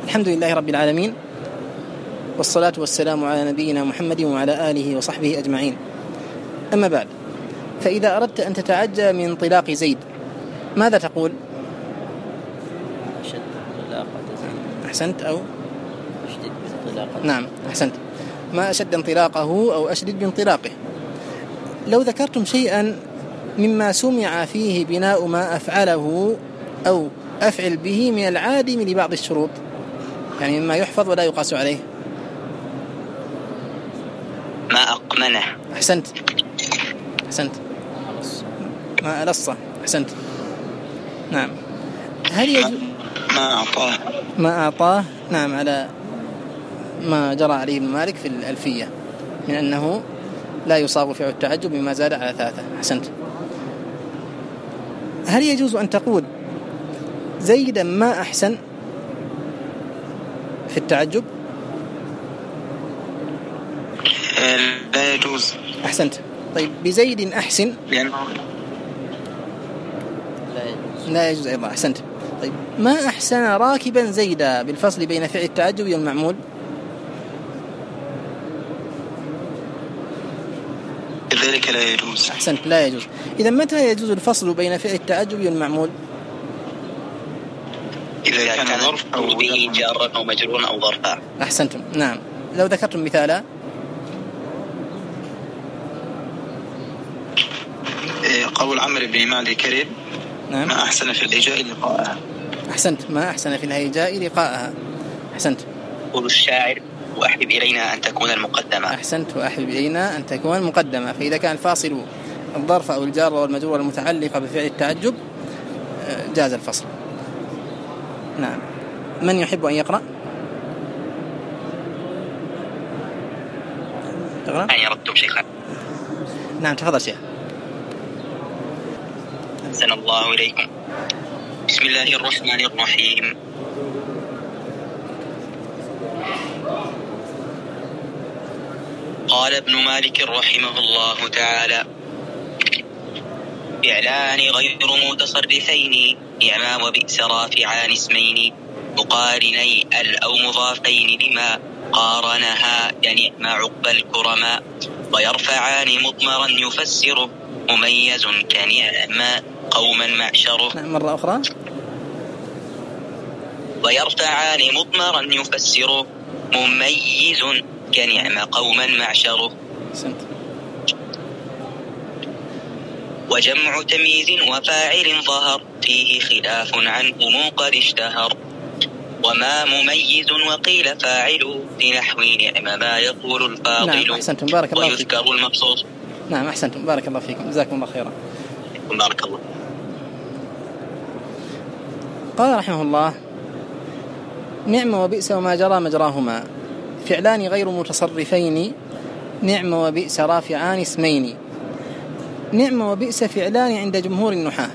الحمد لله رب العالمين، والصلاة والسلام على نبينا محمد وعلى آله وصحبه أجمعين. أما بعد، فإذا أردت أن تتعجى من انطلاق زيد ماذا تقول؟ أشد انطلاقة زيد. أحسنت. أو أشدد بانطلاقة. نعم أحسنت. ما أشد انطلاقه أو أشدد بانطلاقه. لو ذكرتم شيئا مما سمع فيه بناء ما أفعله أو أفعل به من العادم لبعض الشروط، يعني مما يحفظ ولا يقاس عليه. ما أقمنه. أحسنت. ما ألصه. أحسنت. نعم. هل يجوز ما أعطاه؟ نعم، على ما جرى عليه ابن مالك في الألفية من أنه لا يصاب فعل التعجب بما زاد على 3. أحسنت. هل يجوز أن تقول زيدا ما أحسن في التعجب؟ لا يجوز. أحسنت. طيب بزيد أحسن؟ لا يجوز أيضا. أحسنت. طيب ما أحسن راكبا زيدا بالفصل بين فعل التعجب والمعمول؟ ذلك لا يجوز. أحسنت، لا يجوز. إذا متى يجوز الفصل بين فعل التعجب والمعمول؟ إذا كان ظرف أو به جارا أو مجرورا أو ظرفا. أحسنتم. نعم. لو ذكرتم مثالا. قول عمرو بن معدي كريم. نعم. ما أحسن في الهجاء لقاءها. أحسنت. ما أحسن في الهجاء لقاءها. أحسنت. قول الشاعر وأحبب إلينا أن تكون المقدمة. أحسنت. وأحبب إلينا أن تكون المقدمة. فإذا كان الفاصل الظرف أو الجار والمجرور المتعلقة بفعل التعجب جاز الفصل. نعم. من يحب أن يقرأ؟ أن يردتم شيخا. نعم تفضل شيخ. أحسن الله إليكم. بسم الله الرحمن الرحيم. قال ابن مالك رحمه الله تعالى: فعلان غير متصرفين نعما وبئس رافعان اسمين مقارني أو مضافين لما قارنها ينعم عقب الكرماء ويرفعان مضمرا يفسره مميز كنعم قوما معشره. مرة أخرى. ويرفعان مضمرا يفسره مميز كنعم قوما معشره. وجمع تمييز وفاعل ظهر فيه خلاف عنهم قد اشتهر وما مميز وقيل فاعل في نحو نعم ما يقول الفاضل. نعم أحسنتم. بارك الله فيكم. ويذكر المخصوص. نعم أحسنتم. بارك الله فيكم. جزاكم الله خيرا. بارك الله. قال رحمه الله: نعم وبئس وما جرى مجراهما فعلان غير متصرفين نعم وبئس رافعان اسمين. نعم وبئس فعلان عند جمهور النحاة،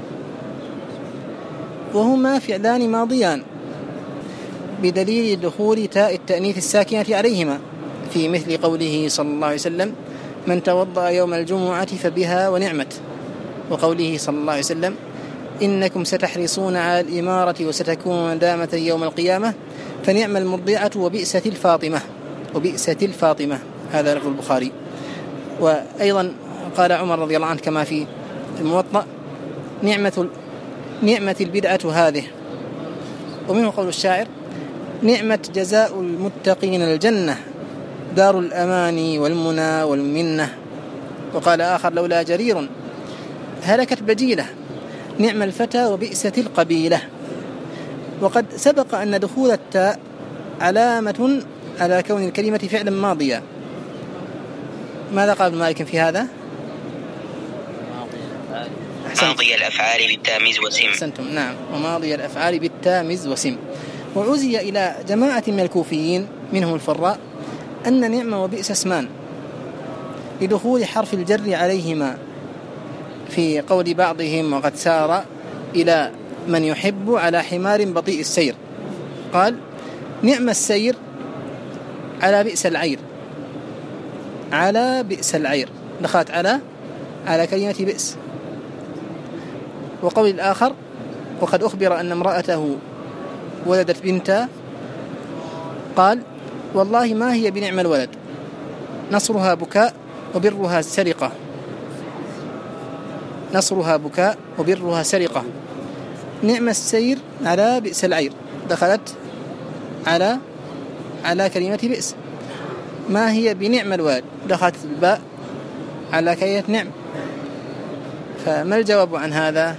وهما فعلان ماضيان بدليل دخول تاء التأنيث الساكنة عليهما في مثل قوله صلى الله عليه وسلم: من توضأ يوم الجمعة فبها ونعمت، وقوله صلى الله عليه وسلم: إنكم ستحرصون على الإمارة وستكون ندامة يوم القيامة فنعم المرضعة وبئست الفاطمة. وبئست الفاطمة، هذا لفظ البخاري. وأيضا قال عمر رضي الله عنه كما في الموطأ: نعمة البدعة هذه. ومنه قول الشاعر: نعمة جزاء المتقين الجنة دار الأمان والمنى والمنة. وقال آخر: لولا جرير هلكت بجيلة نعم الفتى وبئست القبيلة. وقد سبق أن دخول التاء علامة على كون الكلمة فعلا ماضيا. ماذا قال ابن مالك في هذا؟ ماضي الأفعال بالتاميز وسم. أحسنتم. نعم. وماضي الأفعال بالتاميز وسم. وعزي إلى جماعة من الكوفيين منهم الفراء أن نعم وبئس اسمان لدخول حرف الجر عليهما في قول بعضهم: وقد سار إلى من يحب على حمار بطيء السير. قال: نعم السير على بئس العير. على بئس العير دخلت على كلمة بئس. وقول الآخر: وقد أخبر أن امرأته ولدت بنتا قال والله ما هي بنعم الولد، نصرها بكاء وبرها سرقة. نصرها بكاء وبرها سرقة. نعم السير على بئس العير، دخلت على كلمة بئس. ما هي بنعم الولد، دخلت الباء على كلمة نعم. فما الجواب عن هذا؟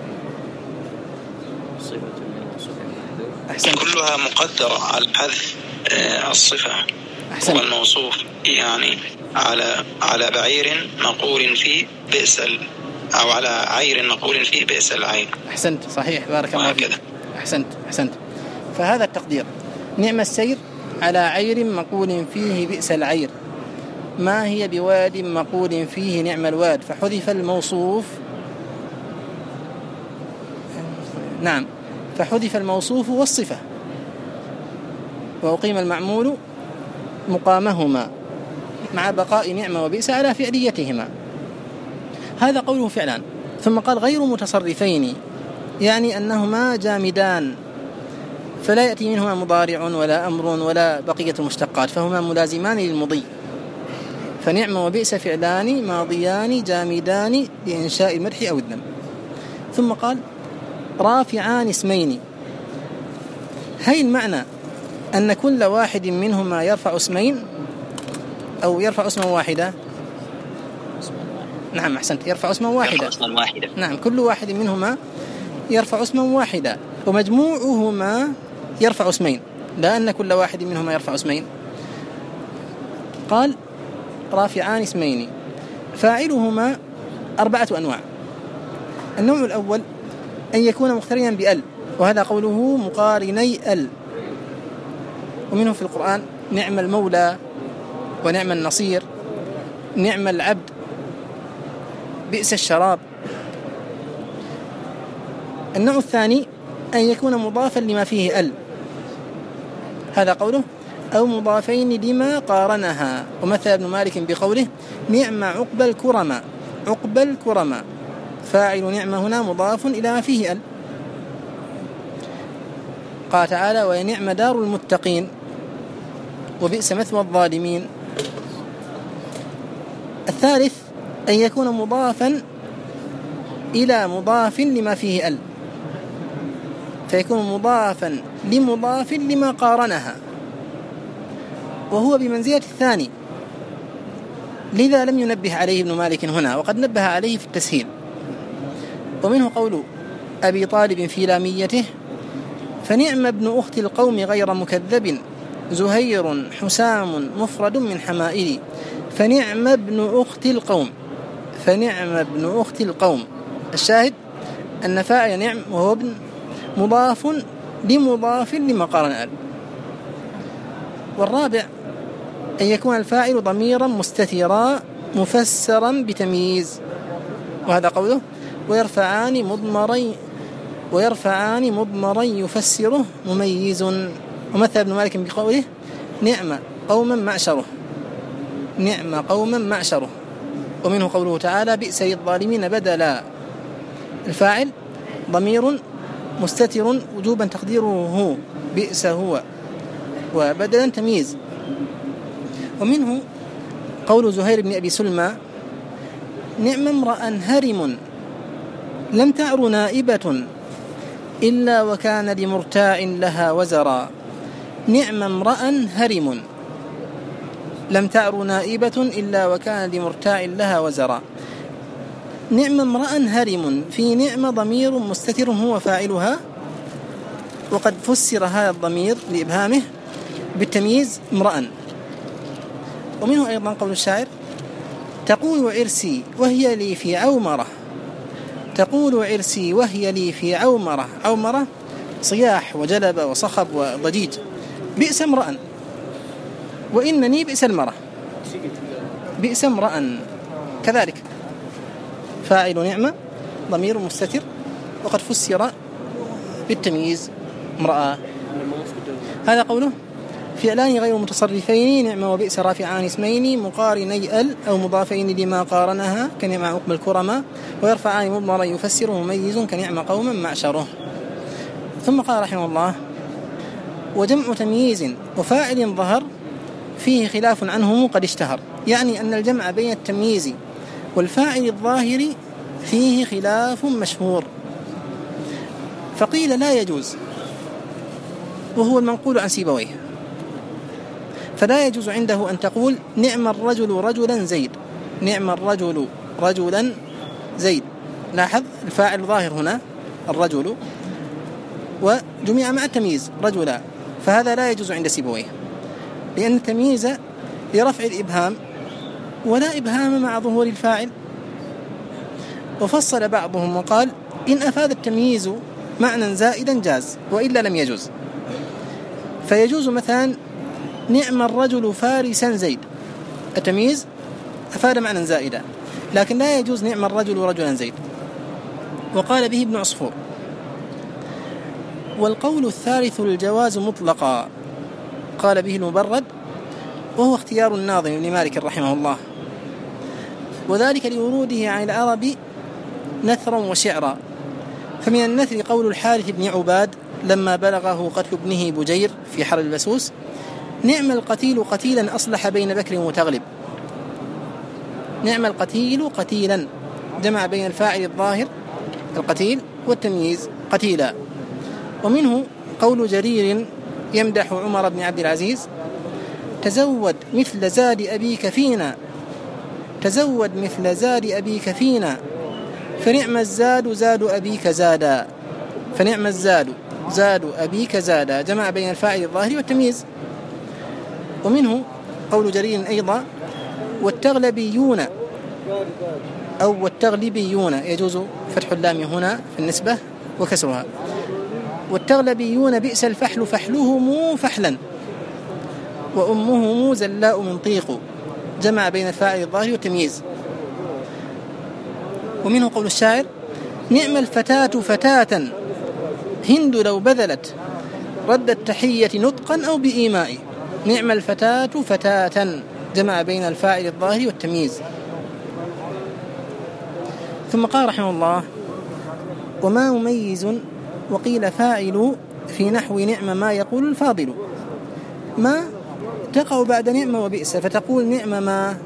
أحسن. كلها مقدرة على حذف الصفة والموصوف، يعني على بعير مقول فيه بئس أو على عير مقول فيه بئس العين. أحسنت، صحيح، بارك الله فيك. أحسنت. فهذا التقدير، نعم السير على عير مقول فيه بئس العير. ما هي بواد مقول فيه نعم الواد، فحذف الموصوف. نعم، فحذف الموصوف والصفة وأقيم المعمول مقامهما مع بقاء نعمة وبئس على فعليتهما. هذا قوله فعلان. ثم قال غير متصرفين، يعني أنهما جامدان، فلا يأتي منهما مضارع ولا أمر ولا بقية المشتقات، فهما ملازمان للمضي. فنعم وبئس فعلان ماضيان جامدان لإنشاء المدح أو الذم. ثم قال رافعان اسمين. هل المعنى أن كل واحد منهما يرفع اسمين أو يرفع اسما واحدا؟ نعم، أحسنت، يرفع اسما واحدا. نعم، كل واحد منهما يرفع اسما واحدا ومجموعهما يرفع اسمين، لا أن كل واحد منهما يرفع اسمين. قال رافعان اسمين، فاعلهما 4 أنواع. النوع الأول أن يكون مقترنا بأل، وهذا قوله مقارني أل، ومنه في القرآن نعم المولى ونعم النصير، نعم العبد، بئس الشراب. النوع الثاني أن يكون مضافا لما فيه أل، هذا قوله أو مضافين لما قارنها، ومثل ابن مالك بقوله نعم عقبى الكرماء. عقبى الكرماء، فاعل نعم هنا مضاف إلى ما فيه أل. قال تعالى ونعم دار المتقين وبئس مثوى الظالمين. الثالث أن يكون مضافا إلى مضاف لما فيه أل، فيكون مضافا لمضاف لما قارنها، وهو بمنزلة الثاني، لذا لم ينبه عليه ابن مالك هنا، وقد نبه عليه في التسهيل. ومنه قول أبي طالب في لاميته فنعم ابن أخت القوم غير مكذب، زهير حسام مفرد من حمائلي. فنعم ابن أخت القوم، فنعم ابن أخت القوم. الشاهد أن فاعل نعم وهو ابن مضاف لمضاف لما قارن أل. والرابع أن يكون الفاعل ضميرا مستترا مفسرا بتمييز، وهذا قوله ويرفعان مضمرا يفسره مميز. ومثل ابن مالك بقوله نعم قوما معشره، نعم قوما معشره. ومنه قوله تعالى بئس للظالمين بدلا. الفاعل ضمير مستتر وجوبا تقديره هو، بئس هو، وبدلا تمييز. ومنه قول زهير بن أبي سلمى نعم امرأ هرم لم تعر نائبة إلا وكان لمرتاع لها وزرا. نعم امرأ هرم لم تعر نائبة إلا وكان لمرتاع لها وزرا. نعم امرأ هرم، في نعم ضمير مستتر هو فاعلها، وقد فسر هذا الضمير لإبهامه بالتمييز امرأ. ومنه أيضا قول الشاعر تقول عرسي وهي لي في عومرة، تقول عرسي وهي لي في عومرة. عومرة صياح وجلب وصخب وضجيج. بئس امرأ، وإنني بئس المرأة. بئس امرأ كذلك فاعل نعمة ضمير مستتر، وقد فسر بالتمييز امرأة. هذا قوله فعلان غير متصرفين نعم وبئس رافعان اسمين مقارني ال أو مضافين لما قارنها كنعم عقب الكرماء، ويرفعان مضمرا يفسره مميز كنعم قوما معشره. ثم قال رحمه الله وجمع تمييز وفاعل ظهر فيه خلاف عنهم قد اشتهر، يعني أن الجمع بين التمييز والفاعل الظاهر فيه خلاف مشهور. فقيل لا يجوز، وهو المنقول عن سيبويه، فلا يجوز عنده أن تقول نعم الرجل رجلا زيد، نعم الرجل رجلا زيد. لاحظ الفاعل ظاهر هنا الرجل وجمع مع التمييز رجلا، فهذا لا يجوز عند سيبويه، لأن التمييز لرفع الإبهام ولا إبهام مع ظهور الفاعل. وفصل بعضهم وقال إن أفاد التمييز معنى زائدا جاز، وإلا لم يجوز. فيجوز مثلا نعم الرجل فارسا زيد، التمييز أفاد معنى زائدا، لكن لا يجوز نعم الرجل رجلا زيد. وقال به ابن عصفور. والقول الثالث الجواز مطلقا، قال به المبرد، وهو اختيار الناظم لمالك رحمه الله، وذلك لوروده عن العرب نثرا وشعرا. فمن النثر قول الحارث بن عباد لما بلغه قتل ابنه بجير في حرب البسوس: نعم القتيل قتيلا أصلح بين بكر وتغلب. نعم القتيل قتيلا، جمع بين الفاعل الظاهر القتيل والتمييز قتيلا. ومنه قول جرير يمدح عمر بن عبد العزيز: تزود مثل زاد أبيك فينا، تزود مثل زاد أبيك فينا، فنعم الزاد زاد أبيك زادا، فنعم الزاد زاد أبيك زادا، جمع بين الفاعل الظاهر والتمييز. ومنه قول جرير أيضا: والتغلبيون أو والتغلبيون، يجوز فتح اللام هنا في النسبة وكسرها. والتغلبيون بئس الفحل فحلهم فحلا، وأمهم زلاء من طيق، جمع بين الفاعل الظاهر والتمييز. ومنه قول الشاعر: نعم الفتاة فتاة هند لو بذلت رد التحية نطقا أو بإيماء. نعم الفتاة فتاة، جمع بين الفاعل الظاهر والتمييز. ثم قال رحمه الله: وما مميز وقيل فاعل في نحو نعم ما يقول الفاضل. ما تقع بعد نعم وبئس، فتقول نعم ما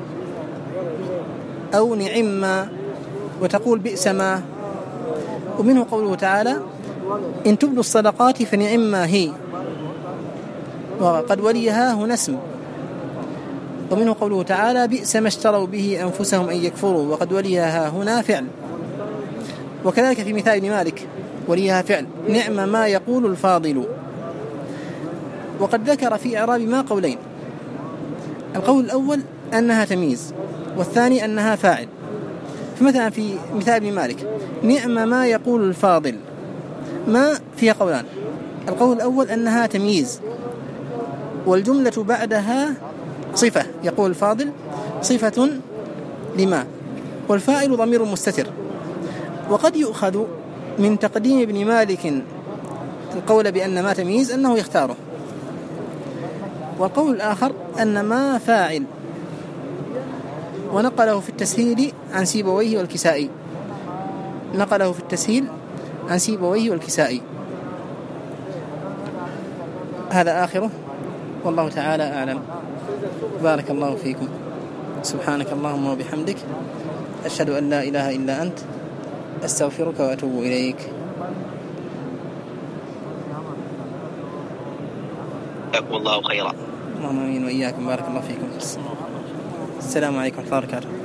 أو نعم ما، وتقول بئس ما. ومنه قوله تعالى: إن تبدوا الصدقات فنعم ما هي، وقد وليها هنا اسم. ومنه قوله تعالى: بئس ما اشتروا به أنفسهم أن يكفروا، وقد وليها هنا فعل. وكذلك في مثال ابن مالك وليها فعل: نعم ما يقول الفاضل. وقد ذكر في إعراب ما قولين: القول الأول أنها تمييز، والثاني أنها فاعل. فمثلا في مثال ابن مالك: نعم ما يقول الفاضل، ما فيها قولان: القول الأول أنها تمييز، والجملة بعدها صفة، يقول الفاضل صفة لما، والفاعل ضمير مستتر. وقد يؤخذ من تقديم ابن مالك القول بأن ما تمييز أنه يختاره. والقول الآخر أن ما فاعل، ونقله في التسهيل عن سيبويه والكسائي، نقله في التسهيل عن سيبويه والكسائي. هذا آخره، والله تعالى أعلم. بارك الله فيكم. سبحانك اللهم وبحمدك، أشهد أن لا إله إلا أنت، أستغفرك وأتوب إليك. جزاكم الله خيرا. اللهم آمين وإياكم. بارك الله فيكم. السلام عليكم ورحمة الله وبركاته.